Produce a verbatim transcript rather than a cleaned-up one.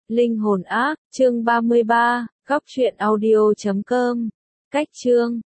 Linh hồn ác, chương ba mươi ba, góc truyện audio chấm com. Cách chương